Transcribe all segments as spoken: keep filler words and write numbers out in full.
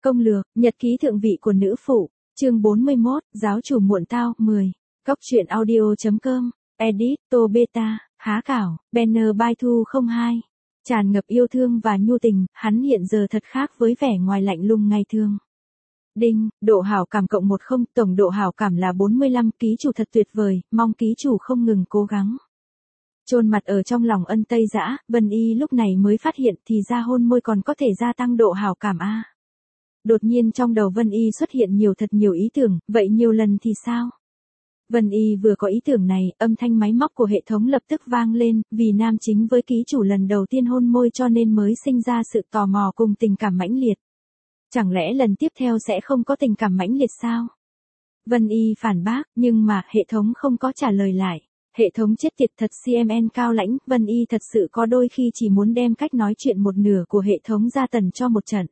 Công lược, nhật ký thượng vị của nữ phụ, chương bốn mươi mốt, giáo chủ muộn tao, mười. Cốc truyện audio.com, edit, Tô Beta, há cảo, banner by Thu không hai. Tràn ngập yêu thương và nhu tình, hắn hiện giờ thật khác với vẻ ngoài lạnh lùng ngày thường. Đinh, độ hảo cảm cộng một không, tổng độ hảo cảm là bốn mươi lăm, ký chủ thật tuyệt vời, mong ký chủ không ngừng cố gắng. Chôn mặt ở trong lòng Ân Tây Dã, Vân Y lúc này mới phát hiện thì ra hôn môi còn có thể gia tăng độ hảo cảm a. À. Đột nhiên trong đầu Vân Y xuất hiện nhiều thật nhiều ý tưởng, vậy nhiều lần thì sao? Vân Y vừa có ý tưởng này, âm thanh máy móc của hệ thống lập tức vang lên, vì nam chính với ký chủ lần đầu tiên hôn môi cho nên mới sinh ra sự tò mò cùng tình cảm mãnh liệt. Chẳng lẽ lần tiếp theo sẽ không có tình cảm mãnh liệt sao? Vân Y phản bác, nhưng mà hệ thống không có trả lời lại. Hệ thống chết tiệt thật xê em en cao lãnh, Vân Y thật sự có đôi khi chỉ muốn đem cách nói chuyện một nửa của hệ thống ra tần cho một trận.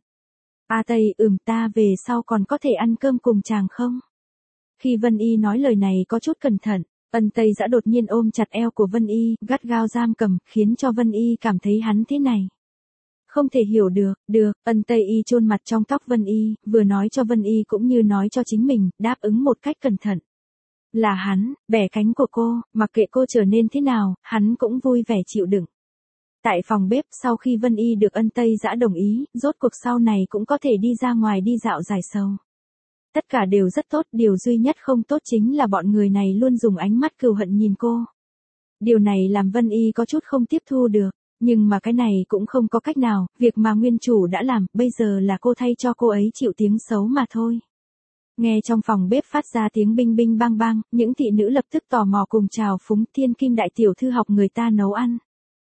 A Tây, ừm ta về sau còn có thể ăn cơm cùng chàng không? Khi Vân Y nói lời này có chút cẩn thận, Ân Tây Dã đột nhiên ôm chặt eo của Vân Y, gắt gao giam cầm, khiến cho Vân Y cảm thấy hắn thế này. Không thể hiểu được, được, Ân Tây Y chôn mặt trong tóc Vân Y, vừa nói cho Vân Y cũng như nói cho chính mình, đáp ứng một cách cẩn thận. Là hắn, bẻ cánh của cô, mặc kệ cô trở nên thế nào, hắn cũng vui vẻ chịu đựng. Tại phòng bếp, sau khi Vân Y được Ân Tây Dã đồng ý, rốt cuộc sau này cũng có thể đi ra ngoài đi dạo giải sầu. Tất cả đều rất tốt, điều duy nhất không tốt chính là bọn người này luôn dùng ánh mắt cừu hận nhìn cô. Điều này làm Vân Y có chút không tiếp thu được, nhưng mà cái này cũng không có cách nào, việc mà nguyên chủ đã làm, bây giờ là cô thay cho cô ấy chịu tiếng xấu mà thôi. Nghe trong phòng bếp phát ra tiếng binh binh bang bang, những thị nữ lập tức tò mò cùng chào phúng Thiên Kim đại tiểu thư học người ta nấu ăn.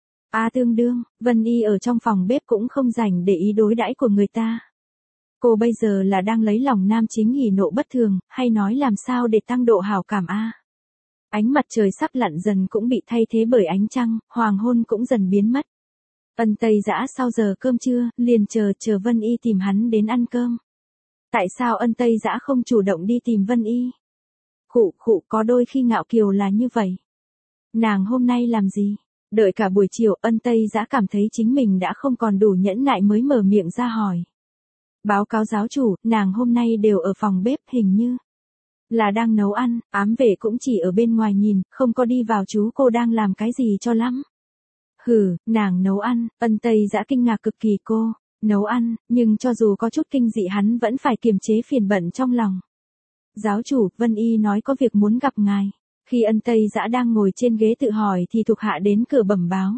A tương đương, Vân Y ở trong phòng bếp cũng không rảnh để ý đối đãi của người ta. Cô bây giờ là đang lấy lòng nam chính hỉ nộ bất thường, hay nói làm sao để tăng độ hảo cảm a? À? Ánh mặt trời sắp lặn dần cũng bị thay thế bởi ánh trăng, hoàng hôn cũng dần biến mất. Ân Tây Dã sau giờ cơm trưa, liền chờ chờ Vân Y tìm hắn đến ăn cơm. Tại sao Ân Tây Dã không chủ động đi tìm Vân Y? Khụ khụ, có đôi khi ngạo kiều là như vậy. Nàng hôm nay làm gì? Đợi cả buổi chiều, Ân Tây Dã cảm thấy chính mình đã không còn đủ nhẫn nại mới mở miệng ra hỏi. Báo cáo giáo chủ, nàng hôm nay đều ở phòng bếp, hình như là đang nấu ăn, ám vệ cũng chỉ ở bên ngoài nhìn, không có đi vào chú cô đang làm cái gì cho lắm. Hừ, nàng nấu ăn, Ân Tây Dã kinh ngạc cực kỳ cô, nấu ăn, nhưng cho dù có chút kinh dị hắn vẫn phải kiềm chế phiền bận trong lòng. Giáo chủ, Vân Y nói có việc muốn gặp ngài. Khi Ân Tây Dã đang ngồi trên ghế tự hỏi thì thuộc hạ đến cửa bẩm báo.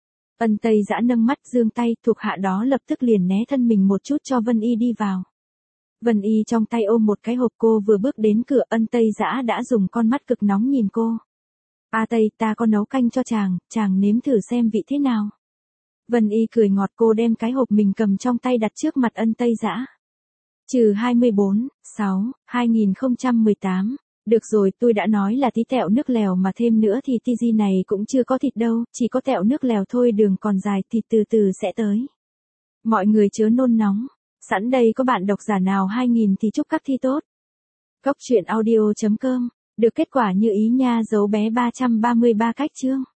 Ân Tây Dã nâng mắt giương tay, thuộc hạ đó lập tức liền né thân mình một chút cho Vân Y đi vào. Vân Y trong tay ôm một cái hộp, cô vừa bước đến cửa, Ân Tây Dã đã dùng con mắt cực nóng nhìn cô. A Tây, ta có nấu canh cho chàng, chàng nếm thử xem vị thế nào. Vân Y cười ngọt, cô đem cái hộp mình cầm trong tay đặt trước mặt Ân Tây Dã. Trừ hai mươi bốn, sáu, hai nghìn không trăm mười tám. Được rồi, tôi đã nói là tí tẹo nước lèo mà thêm nữa thì tizi này cũng chưa có thịt đâu, chỉ có tẹo nước lèo thôi, đường còn dài, thịt từ từ sẽ tới. Mọi người chớ nôn nóng. Sẵn đây có bạn độc giả nào hai nghìn thì chúc các thi tốt. Cốc truyện audio.com, được kết quả như ý nha, dấu bé ba trăm ba mươi ba cách chương.